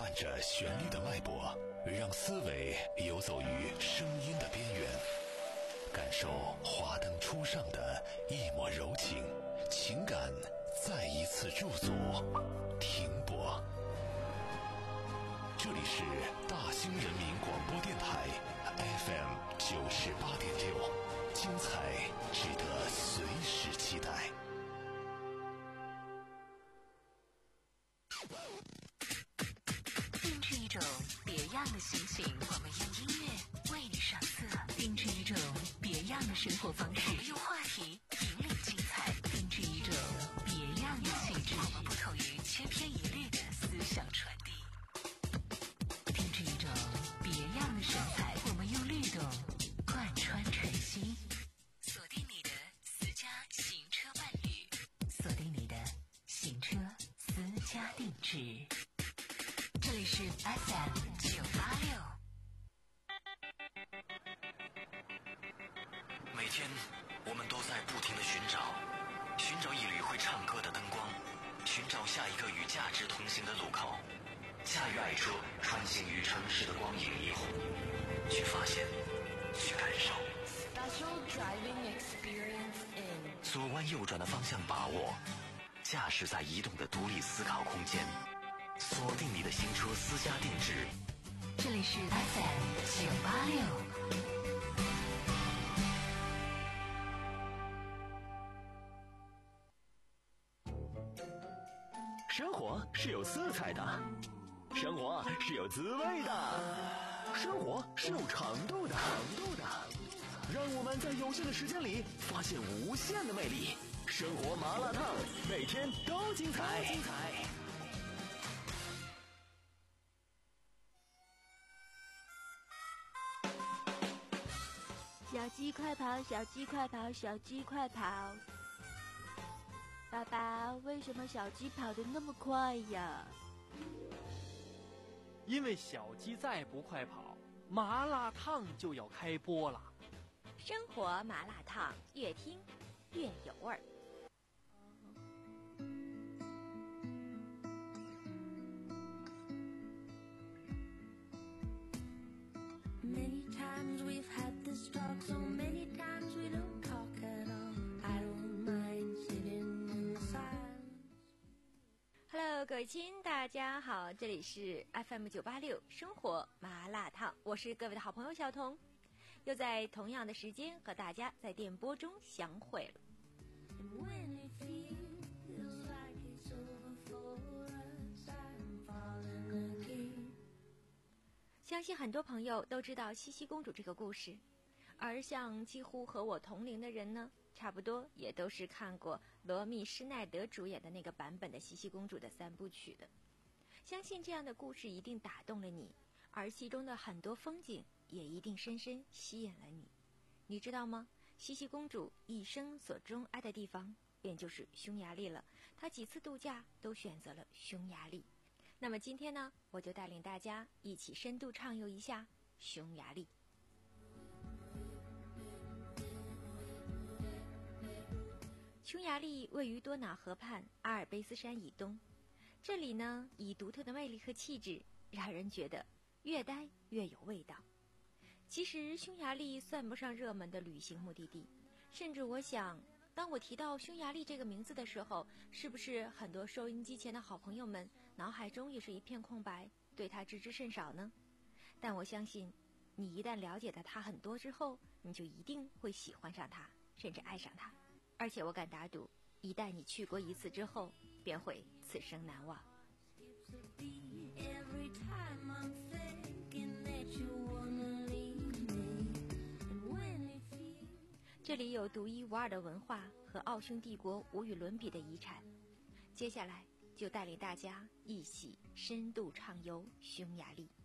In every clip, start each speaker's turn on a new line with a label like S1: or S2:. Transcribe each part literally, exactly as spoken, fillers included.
S1: 按着旋律的脉搏，让思维游走于声音的边缘，感受华灯初上的一抹柔情，情感再一次驻足停泊。这里是大兴人民广播电台 F M 九十八点六，精彩值得随时期待。
S2: 定制一种别样的心情，我们用音乐为你上色；定制一种别样的生活方式，我们用话题引领精彩；定制一种别样的气质，我们不同于千篇一律的思想传递；定制一种别样的神采，我们用律动贯穿晨曦。锁定你的私家行车伴侣，锁定你的行车私家定制。这里是 F M 九八六。
S3: 每天我们都在不停地寻找，寻找一缕会唱歌的灯光，寻找下一个与价值同行的路口，驾驭爱车穿行于城市的光影霓虹，去发现，去感受。
S4: Special driving experience in
S3: 左弯右转的方向把握，驾驶在移动的独立思考空间，锁定你的新车私家定制。
S2: 这里是 F M 九八六。
S5: 生活是有色彩的，生活是有滋味的，生活是有长度的，长度的。让我们在有限的时间里发现无限的魅力。生活麻辣烫，每天都精彩。精彩。
S6: 小鸡快跑，小鸡快跑，小鸡快跑！爸爸，为什么小鸡跑得那么快呀？
S7: 因为小鸡再不快跑，麻辣烫就要开播了。
S6: 生活麻辣烫，越听越有味儿。
S8: Many times we've had this talk, so many times we don't talk at all. I don't mind sitting in the silence.
S6: Hello， 各位亲，大家好，这里是 F M 九八六生活麻辣烫，我是各位的好朋友小彤，又在同样的时间和大家在电波中相会了。
S8: And when it feels like it's over for us, I'm falling again.
S6: 相信很多朋友都知道茜茜公主这个故事，而像几乎和我同龄的人呢，差不多也都是看过罗密施耐德主演的那个版本的茜茜公主的三部曲的。相信这样的故事一定打动了你，而其中的很多风景也一定深深吸引了你。你知道吗？茜茜公主一生所钟爱的地方便就是匈牙利了，她几次度假都选择了匈牙利。那么今天呢，我就带领大家一起深度畅游一下匈牙利。匈牙利位于多瑙河畔阿尔卑斯山以东，这里呢以独特的魅力和气质，让人觉得越待越有味道。其实匈牙利算不上热门的旅行目的地，甚至我想当我提到匈牙利这个名字的时候，是不是很多收音机前的好朋友们脑海中也是一片空白，对它知之甚少呢？但我相信你一旦了解了它很多之后，你就一定会喜欢上它，甚至爱上它。而且我敢打赌，一旦你去过一次之后，便会此生难忘。这里有独一无二的文化和奥匈帝国无与伦比的遗产。接下来就带领大家一起深度畅游匈牙利。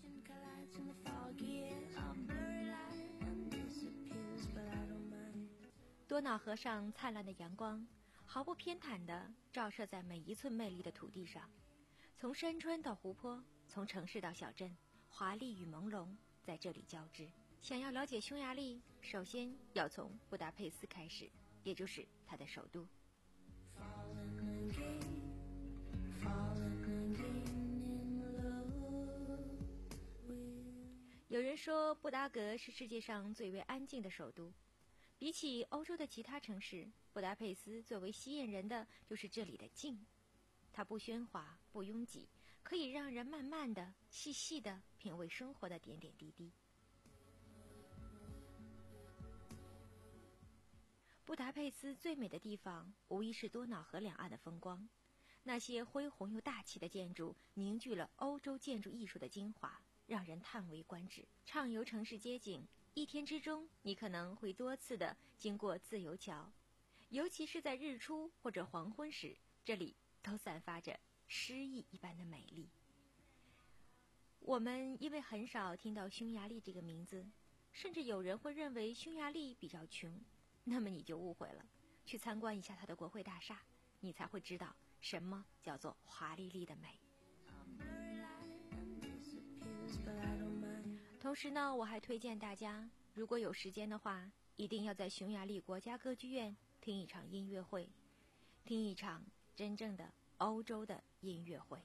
S6: 多瑙河上灿烂的阳光毫不偏袒地照射在每一寸美丽的土地上，从山川到湖泊，从城市到小镇，华丽与朦胧在这里交织。想要了解匈牙利，首先要从布达佩斯开始，也就是它的首都。Falling again, falling again in love. 人说布达格是世界上最为安静的首都，比起欧洲的其他城市，布达佩斯最为吸引人的就是这里的静。它不喧哗，不拥挤，可以让人慢慢的、细细的品味生活的点点滴滴。布达佩斯最美的地方，无疑是多瑙河两岸的风光。那些恢宏又大气的建筑，凝聚了欧洲建筑艺术的精华，让人叹为观止。畅游城市街景，一天之中，你可能会多次的经过自由桥，尤其是在日出或者黄昏时，这里都散发着诗意一般的美丽。我们因为很少听到匈牙利这个名字，甚至有人会认为匈牙利比较穷，那么你就误会了。去参观一下它的国会大厦，你才会知道什么叫做华丽丽的美。同时呢，我还推荐大家，如果有时间的话，一定要在匈牙利国家歌剧院听一场音乐会，听一场真正的欧洲的音乐会。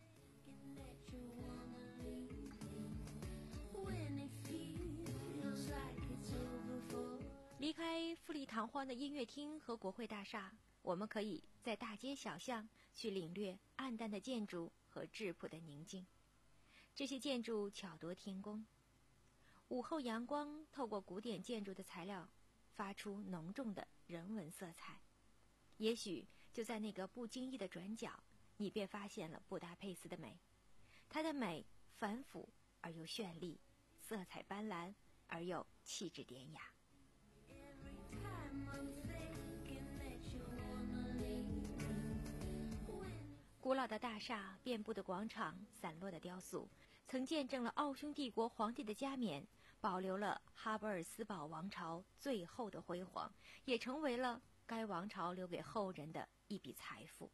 S6: 离开富丽堂皇的音乐厅和国会大厦，我们可以在大街小巷去领略暗淡的建筑和质朴的宁静。这些建筑巧夺天工，午后阳光透过古典建筑的材料，发出浓重的人文色彩。也许就在那个不经意的转角，你便发现了布达佩斯的美。它的美繁复而又绚丽，色彩斑斓而又气质典雅。古老的大厦，遍布的广场，散落的雕塑，曾见证了奥匈帝国皇帝的加冕，保留了哈布尔斯堡王朝最后的辉煌，也成为了该王朝留给后人的一笔财富。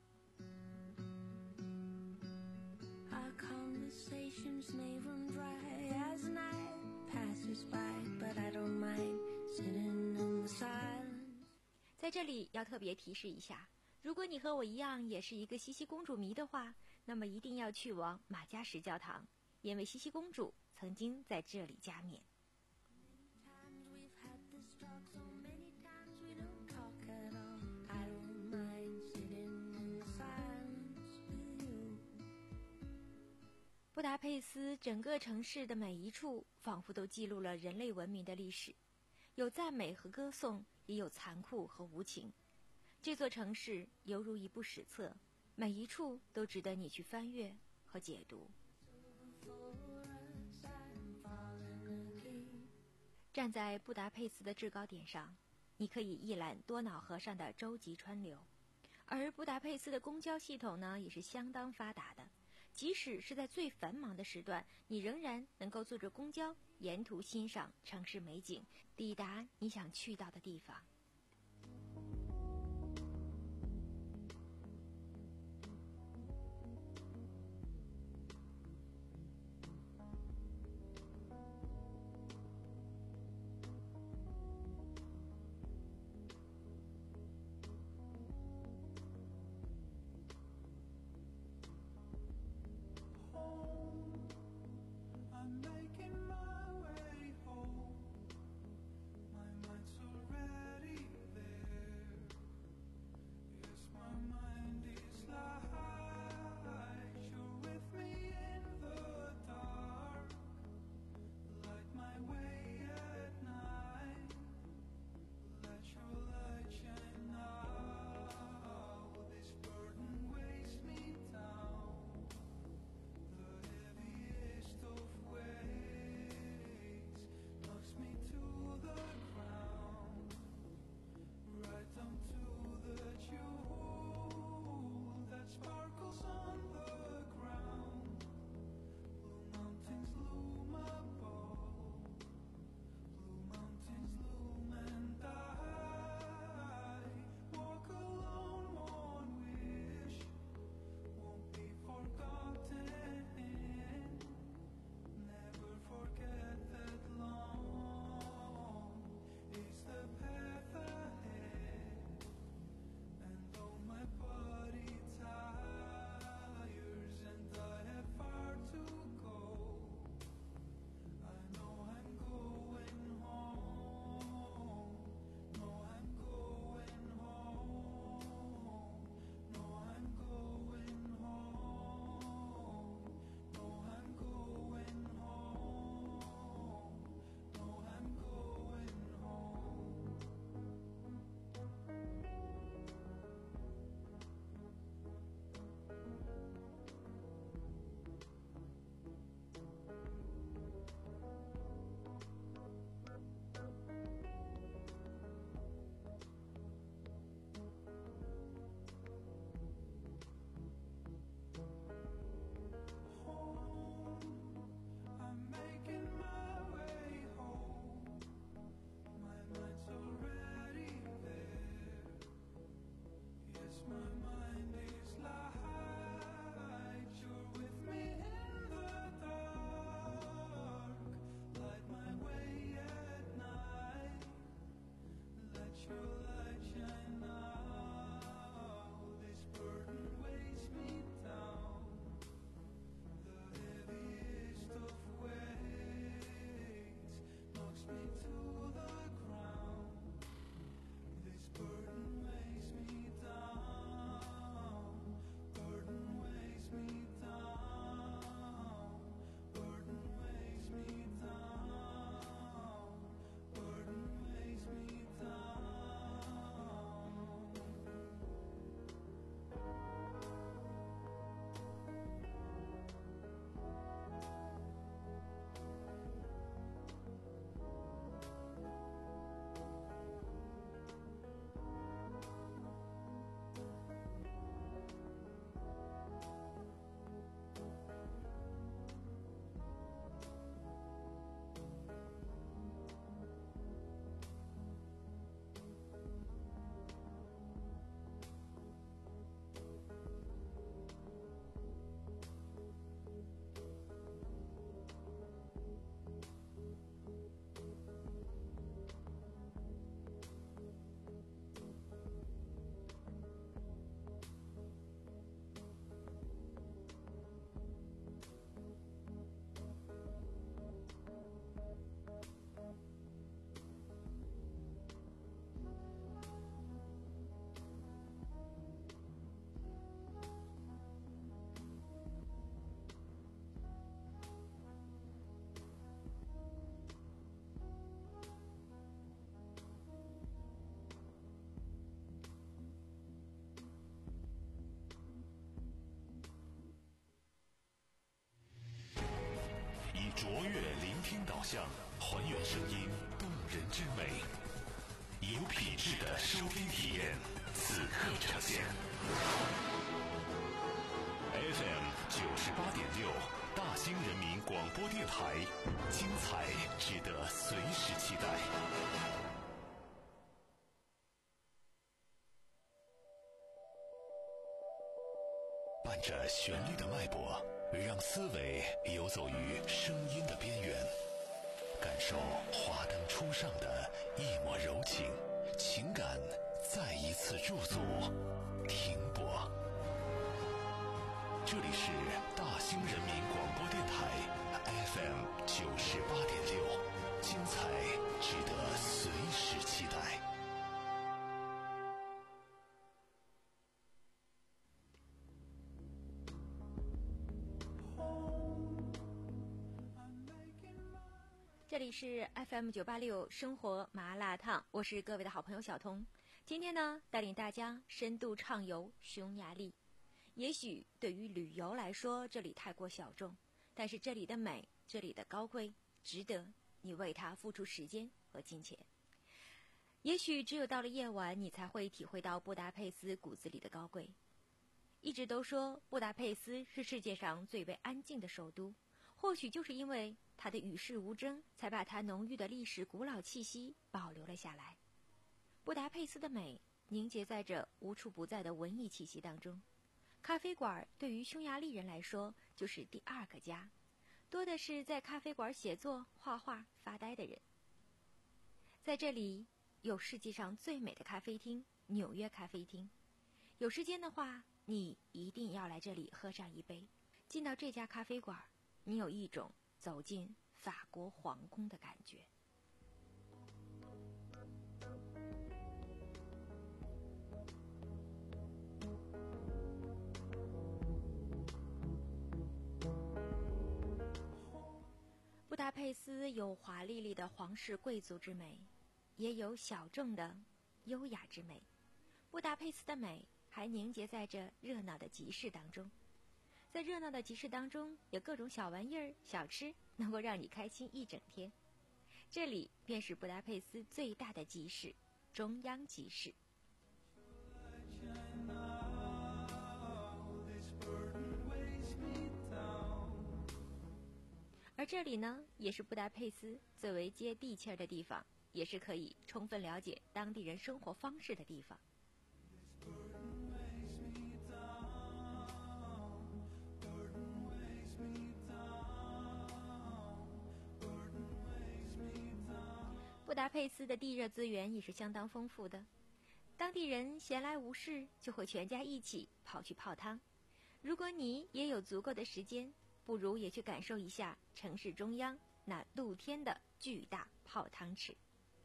S8: Our conversations may run dry as night passes by, but I don't mind sitting in the silence.
S6: 在这里要特别提示一下，如果你和我一样也是一个茜茜公主迷的话，那么一定要去往马加什教堂，因为茜茜公主曾经在这里加冕。布达佩斯整个城市的每一处仿佛都记录了人类文明的历史，有赞美和歌颂，也有残酷和无情。这座城市犹如一部史册，每一处都值得你去翻阅和解读。站在布达佩斯的制高点上，你可以一览多瑙河上的洲际川流，而布达佩斯的公交系统呢，也是相当发达的。即使是在最繁忙的时段，你仍然能够坐着公交，沿途欣赏城市美景，抵达你想去到的地方。
S9: I'm making my way home. My mind's already
S1: 听导向，还原声音动人之美，有品质的收听体验，此刻呈现。F M 九十八点六，大兴人民广播电台，精彩值得随时期待。伴着旋律的脉搏，让思维游走于声音的边缘，感受华灯初上的一抹柔情，情感再一次驻足停泊。这里是大兴人民广播电台 F M 九十八点六，精彩值得随时期待。
S6: 这里是 F M 九八六生活麻辣烫，我是各位的好朋友小彤。今天呢，带领大家深度畅游匈牙利。也许对于旅游来说，这里太过小众，但是这里的美，这里的高贵，值得你为它付出时间和金钱。也许只有到了夜晚，你才会体会到布达佩斯骨子里的高贵。一直都说布达佩斯是世界上最为安静的首都，或许就是因为它的与世无争，才把它浓郁的历史古老气息保留了下来。布达佩斯的美凝结在这无处不在的文艺气息当中。咖啡馆对于匈牙利人来说就是第二个家，多的是在咖啡馆写作、画画、发呆的人。在这里有世界上最美的咖啡厅——纽约咖啡厅。有时间的话，你一定要来这里喝上一杯。进到这家咖啡馆，你有一种走进法国皇宫的感觉。布达佩斯有华丽丽的皇室贵族之美，也有小众的优雅之美。布达佩斯的美还凝结在这热闹的集市当中。在热闹的集市当中，有各种小玩意儿、小吃，能够让你开心一整天。这里便是布达佩斯最大的集市——中央集市。而这里呢，也是布达佩斯最为接地气儿的地方，也是可以充分了解当地人生活方式的地方。布达佩斯的地热资源也是相当丰富的，当地人闲来无事就会全家一起跑去泡汤。如果你也有足够的时间，不如也去感受一下城市中央那露天的巨大泡汤池。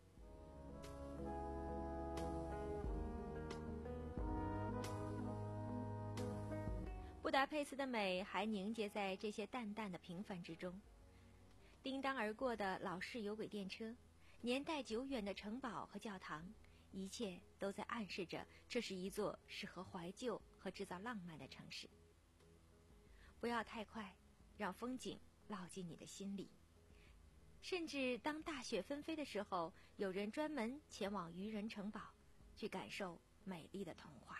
S6: 布达佩斯的美还凝结在这些淡淡的平凡之中。叮当而过的老式有轨电车，年代久远的城堡和教堂，一切都在暗示着这是一座适合怀旧和制造浪漫的城市。不要太快，让风景烙进你的心里。甚至当大雪纷飞的时候，有人专门前往渔人城堡，去感受美丽的童话。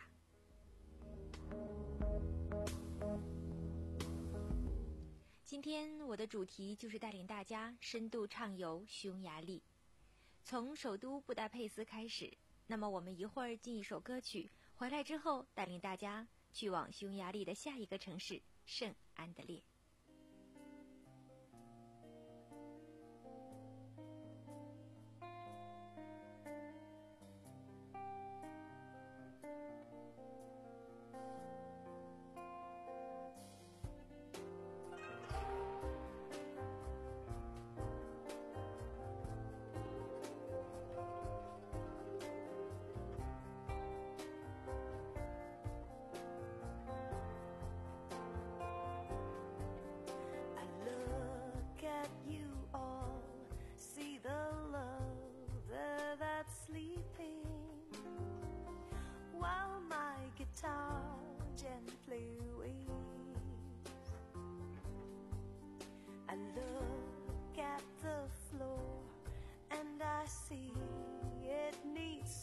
S6: 今天我的主题就是带领大家深度畅游匈牙利，从首都布达佩斯开始。那么我们一会儿进一首歌曲，回来之后带领大家去往匈牙利的下一个城市圣安德烈。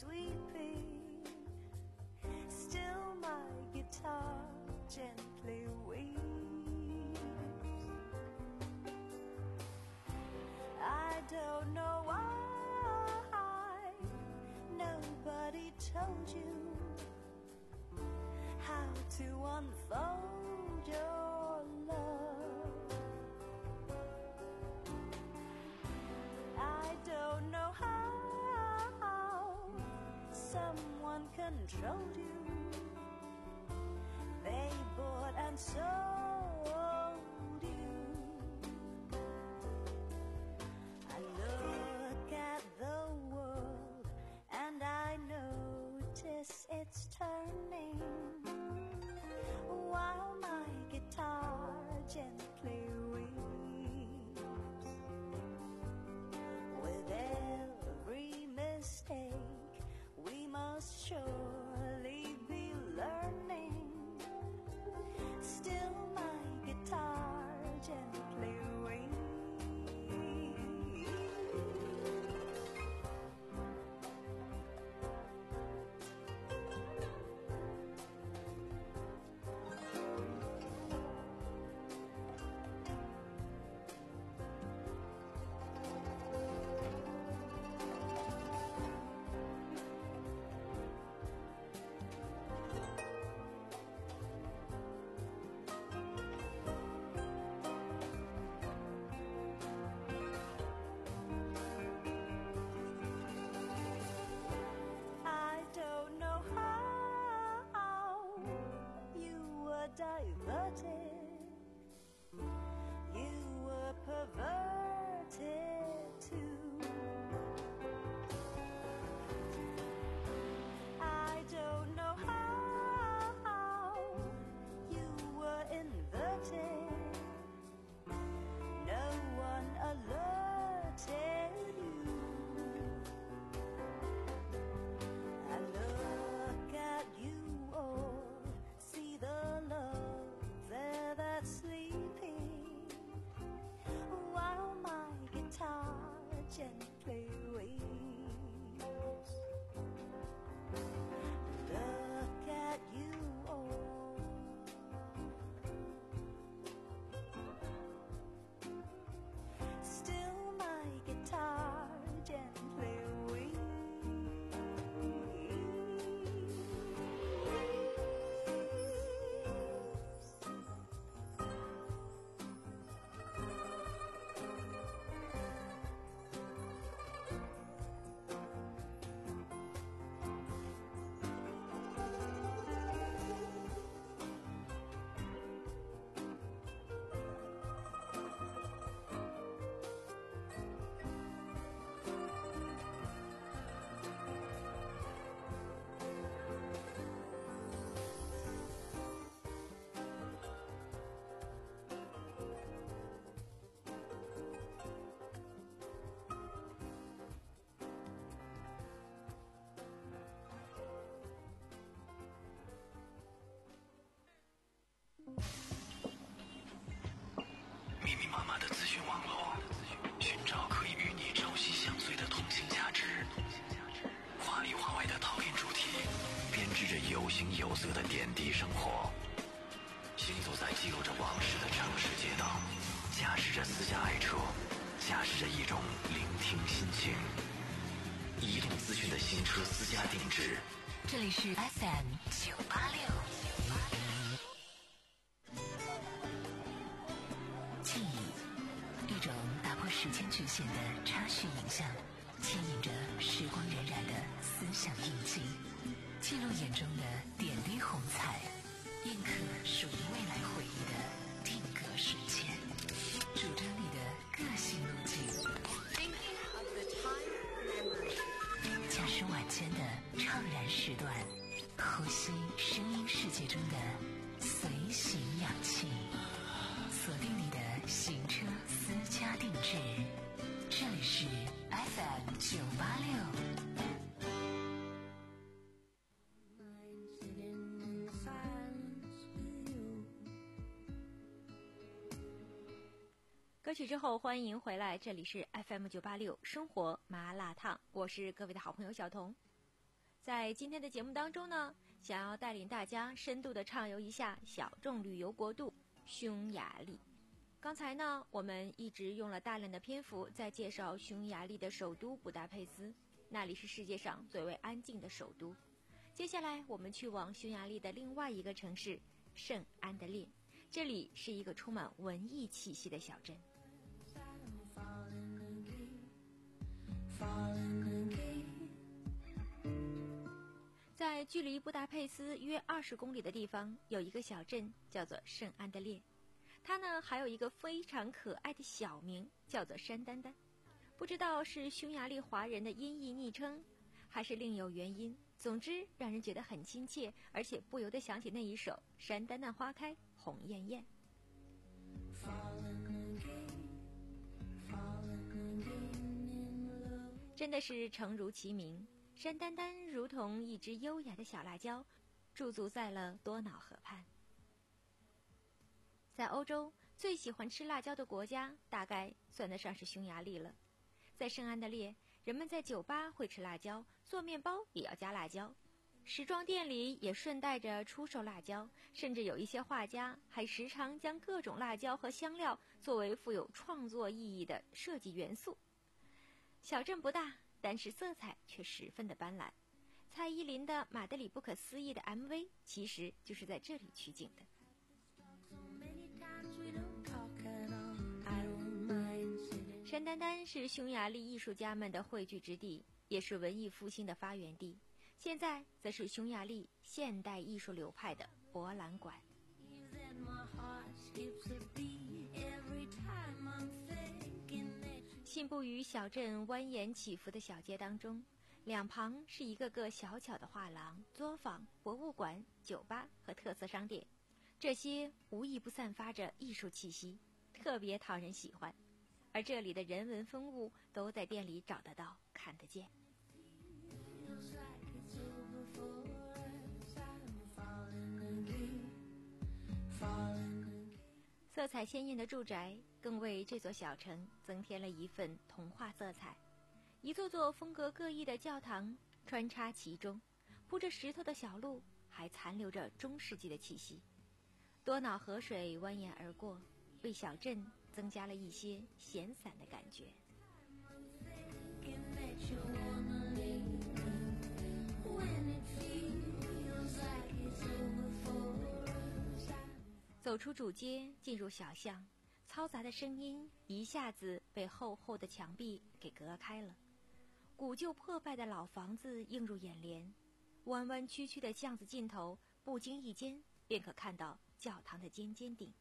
S9: sleeping. Still my guitar gently weeps. I don't know why nobody told you how to unfold your love. I don't know how someone controlled you. They bought and sold you. I look at the world and I notice it's turning while my guitar gently weeps. With every mistake we must surely be learning. Still my guitar gently weeps. Diverted, you were perverted too. I don't know how you were inverted. No one alerted you. I look at you all, see the love there that's sleeping while my guitar gently weeps. Look at you all. Still my guitar gently weeps.
S3: 密密麻麻的资讯网络，寻找可以与你朝夕相随的通信价值。华里华外的讨论主题，编织着有形有色的点滴生活。行走在记录着往事的城市街道，驾驶着私家爱车，驾驶着一种聆听心情。移动资讯的新车私家定制。
S2: 这里是 F M 九八六。记忆，一种打破时间局限的插叙影像，牵引着时光荏苒的思想印记，记录眼中的点滴红彩，印刻属于未来回忆的定格瞬间，主张你的个性路径。驾驶晚间的怅然时段，呼吸声音世界中的随行氧气，锁定你的行车私家定制。这里是 F M 九八六。歌曲之后，欢迎回来，这里是 F M 九八六生活麻辣烫，我是各位的好朋友小彤。
S6: 在今天的节目当中呢，想要带领大家深度的畅游一下小众旅游国度匈牙利。刚才呢，我们一直用了大量的篇幅在介绍匈牙利的首都布达佩斯，那里是世界上最为安静的首都。接下来我们去往匈牙利的另外一个城市圣安德烈，这里是一个充满文艺气息的小镇。在距离布达佩斯约二十公里的地方，有一个小镇叫做圣安德烈，它呢还有一个非常可爱的小名，叫做山丹丹。不知道是匈牙利华人的音译昵称，还是另有原因，总之让人觉得很亲切，而且不由得想起那一首《山丹丹花开红艳艳》。真的是诚如其名，山丹丹如同一只优雅的小辣椒，驻足在了多瑙河畔。在欧洲，最喜欢吃辣椒的国家大概算得上是匈牙利了。在圣安德烈，人们在酒吧会吃辣椒，做面包也要加辣椒，时装店里也顺带着出售辣椒，甚至有一些画家还时常将各种辣椒和香料作为富有创作意义的设计元素。小镇不大，但是色彩却十分的斑斓。蔡依林的《马德里不可思议》的 M V 其实就是在这里取景的。山丹丹是匈牙利艺术家们的汇聚之地，也是文艺复兴的发源地，现在则是匈牙利现代艺术流派的博览馆。信步于小镇蜿蜒起伏的小街当中，两旁是一个个小巧的画廊、作坊、博物馆、酒吧和特色商店，这些无一不散发着艺术气息，特别讨人喜欢。而这里的人文风物都在店里找得到、看得见。色彩鲜艳的住宅更为这座小城增添了一份童话色彩。一座座风格各异的教堂穿插其中，铺着石头的小路还残留着中世纪的气息。多瑙河水蜿蜒而过，为小镇增加了一些闲散的感觉。走出主街，进入小巷，嘈杂的声音一下子被厚厚的墙壁给隔开了。古旧破败的老房子映入眼帘，弯弯曲曲的巷子尽头，不经意间便可看到教堂的尖尖顶。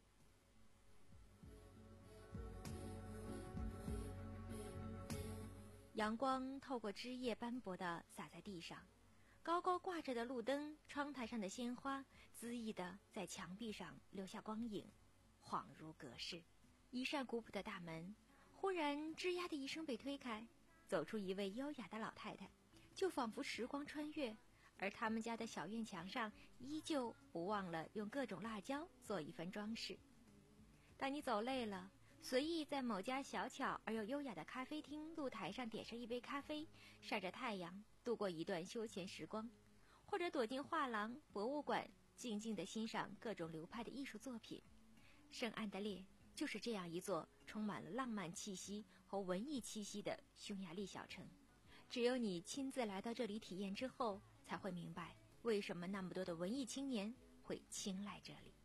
S6: 阳光透过枝叶斑驳地洒在地上，高高挂着的路灯，窗台上的鲜花恣意地在墙壁上留下光影，恍如隔世。一扇古朴的大门忽然吱呀的一声被推开，走出一位优雅的老太太，就仿佛时光穿越，而他们家的小院墙上依旧不忘了用各种辣椒做一番装饰。当你走累了，随意在某家小巧而又优雅的咖啡厅露台上点上一杯咖啡，晒着太阳度过一段休闲时光，或者躲进画廊、博物馆，静静地欣赏各种流派的艺术作品。圣安德烈就是这样一座充满了浪漫气息和文艺气息的匈牙利小城。只有你亲自来到这里体验之后，才会明白为什么那么多的文艺青年会青睐这里。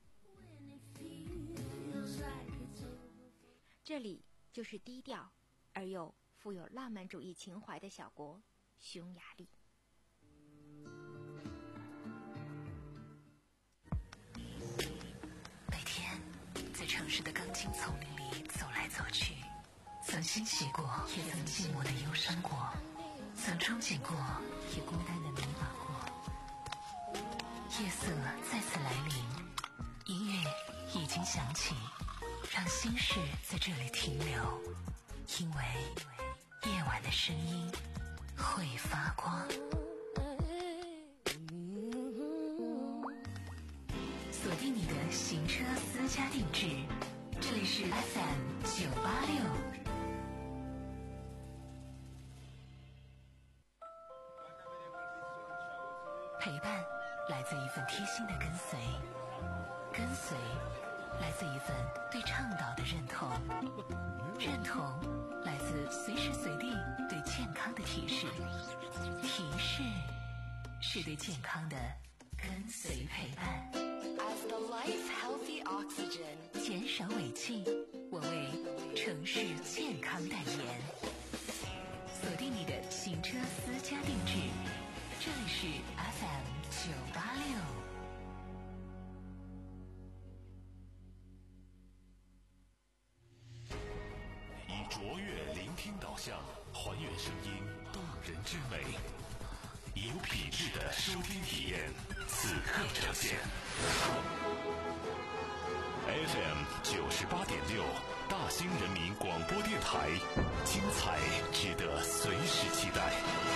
S6: 这里就是低调而又富有浪漫主义情怀的小国匈牙利。
S2: 每天在城市的钢筋丛林里走来走去，曾欣喜过，也曾寂寞的忧伤过，曾憧憬过，也孤单的迷茫过。夜色再次来临，音乐已经响起，让心事在这里停留，因为夜晚的声音会发光。锁定你的行车私家定制，这里是 F M 九八六。 陪伴来自一份贴心的跟随，跟随来自一份对倡导的认同，认同来自随时随地对健康的提示，提示是对健康的跟随陪伴。
S4: As the life healthy oxygen，
S2: 减少尾气，我为城市健康代言。锁定你的行车私家定制，这里是 F M 九八六。
S1: 以卓越聆听导向，还原声音动人之美，以有品质的收听体验，此刻呈现。F M 九十八点六，大兴人民广播电台，精彩值得随时期待。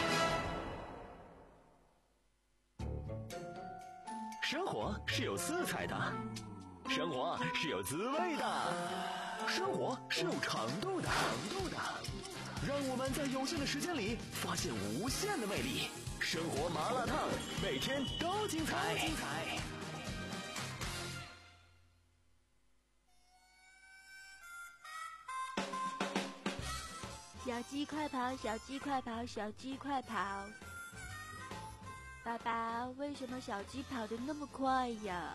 S5: 生活是有色彩的，生活是有滋味的，生活是有长度的，长度的。让我们在有限的时间里发现无限的魅力。生活麻辣烫，每天都精彩。精彩。
S10: 小鸡快跑，小鸡快跑，小鸡快跑！爸爸，为什么小鸡跑得那么快呀？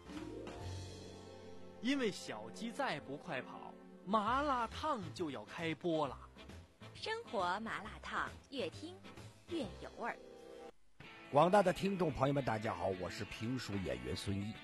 S7: 因为小鸡再不快跑，麻辣烫就要开播了。
S6: 生活麻辣烫，越听越有味儿。
S11: 广大的听众朋友们，大家好，我是评书演员孙一。